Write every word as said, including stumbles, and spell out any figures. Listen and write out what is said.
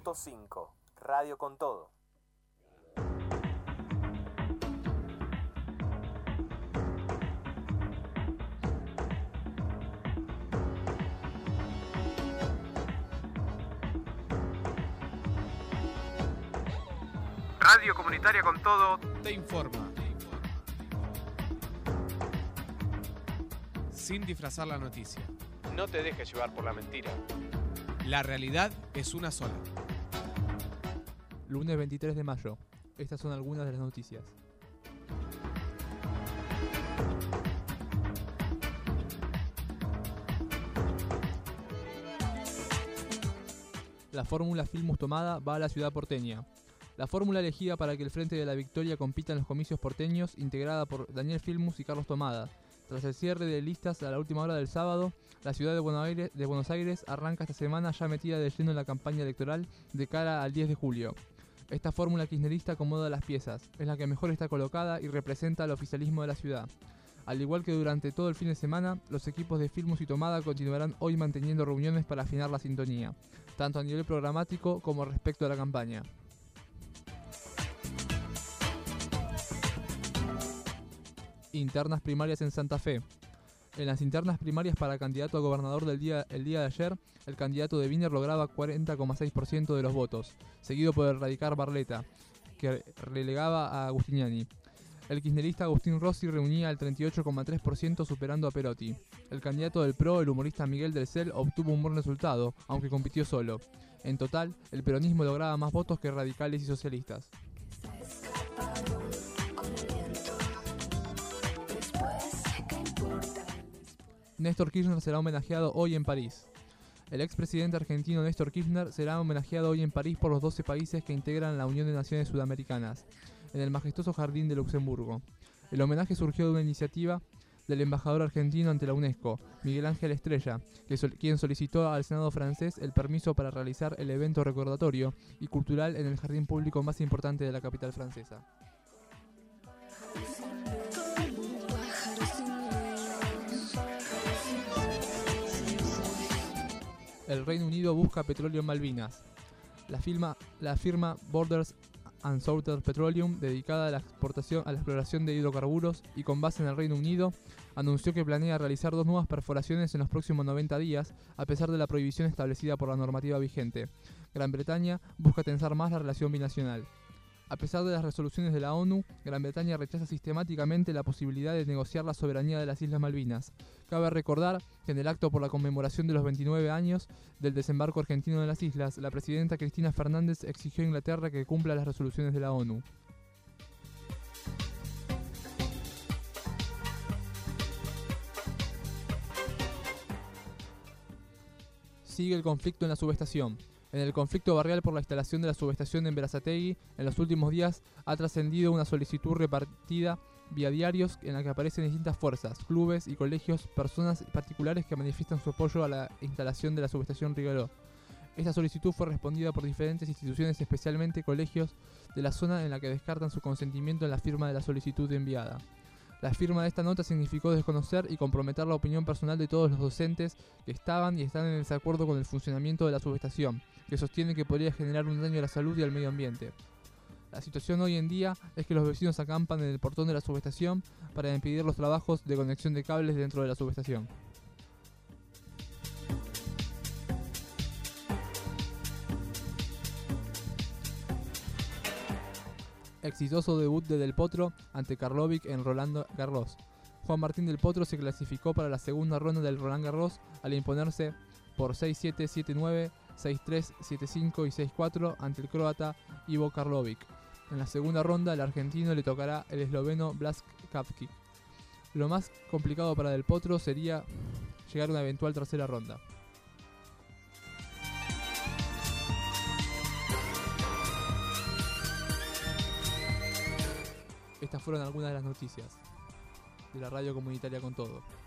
punto cinco, Radio con Todo. Radio Comunitaria con Todo te informa. Sin disfrazar la noticia. No te dejes llevar por la mentira. La realidad es una sola. Lunes veintitrés de mayo. Estas son algunas de las noticias. La fórmula Filmus Tomada va a la ciudad porteña. La fórmula elegida para que el Frente de la Victoria compita en los comicios porteños, integrada por Daniel Filmus y Carlos Tomada. Tras el cierre de listas a la última hora del sábado, la ciudad de Buenos Aires, de Buenos Aires arranca esta semana ya metida de lleno en la campaña electoral de cara al diez de julio. Esta fórmula kirchnerista acomoda las piezas, es la que mejor está colocada y representa al oficialismo de la ciudad. Al igual que durante todo el fin de semana, los equipos de Filmus y Tomada continuarán hoy manteniendo reuniones para afinar la sintonía, tanto a nivel programático como respecto a la campaña. Internas primarias en Santa Fe. En las internas primarias para candidato a gobernador del día, el día de ayer, el candidato de Wiener lograba cuarenta coma seis por ciento de los votos, seguido por el radical Barletta, que relegaba a Agustiniani. El kirchnerista Agustín Rossi reunía el treinta y ocho coma tres por ciento, superando a Perotti. El candidato del P R O, el humorista Miguel del Cel, obtuvo un buen resultado, aunque compitió solo. En total, el peronismo lograba más votos que radicales y socialistas. Néstor Kirchner será homenajeado hoy en París. El expresidente argentino Néstor Kirchner será homenajeado hoy en París por los doce países que integran la Unión de Naciones Sudamericanas, en el majestuoso Jardín de Luxemburgo. El homenaje surgió de una iniciativa del embajador argentino ante la UNESCO, Miguel Ángel Estrella, que sol- quien solicitó al Senado francés el permiso para realizar el evento recordatorio y cultural en el jardín público más importante de la capital francesa. El Reino Unido busca petróleo en Malvinas. La firma, la firma Borders and Southern Petroleum, dedicada a la exportación, a la exploración de hidrocarburos y con base en el Reino Unido, anunció que planea realizar dos nuevas perforaciones en los próximos noventa días, a pesar de la prohibición establecida por la normativa vigente. Gran Bretaña busca tensar más la relación binacional. A pesar de las resoluciones de la ONU, Gran Bretaña rechaza sistemáticamente la posibilidad de negociar la soberanía de las Islas Malvinas. Cabe recordar que en el acto por la conmemoración de los veintinueve años del desembarco argentino en las islas, la presidenta Cristina Fernández exigió a Inglaterra que cumpla las resoluciones de la ONU. Sigue el conflicto en la subestación. En el conflicto barrial por la instalación de la subestación en Berazategui, en los últimos días ha trascendido una solicitud repartida vía diarios en la que aparecen distintas fuerzas, clubes y colegios, personas particulares que manifiestan su apoyo a la instalación de la subestación Rigaló. Esta solicitud fue respondida por diferentes instituciones, especialmente colegios de la zona, en la que descartan su consentimiento en la firma de la solicitud enviada. La firma de esta nota significó desconocer y comprometer la opinión personal de todos los docentes que estaban y están en desacuerdo con el funcionamiento de la subestación, que sostiene que podría generar un daño a la salud y al medio ambiente. La situación hoy en día es que los vecinos acampan en el portón de la subestación para impedir los trabajos de conexión de cables dentro de la subestación. Exitoso debut de Del Potro ante Karlovic en Roland Garros. Juan Martín Del Potro se clasificó para la segunda ronda del Roland Garros al imponerse por seis siete, siete nueve, seis tres, siete cinco y seis cuatro ante el croata Ivo Karlovic. En la segunda ronda, el argentino le tocará el esloveno Blaž Kavkic. Lo más complicado para Del Potro sería llegar a una eventual tercera ronda. Estas fueron algunas de las noticias de la Radio Comunitaria con Todo.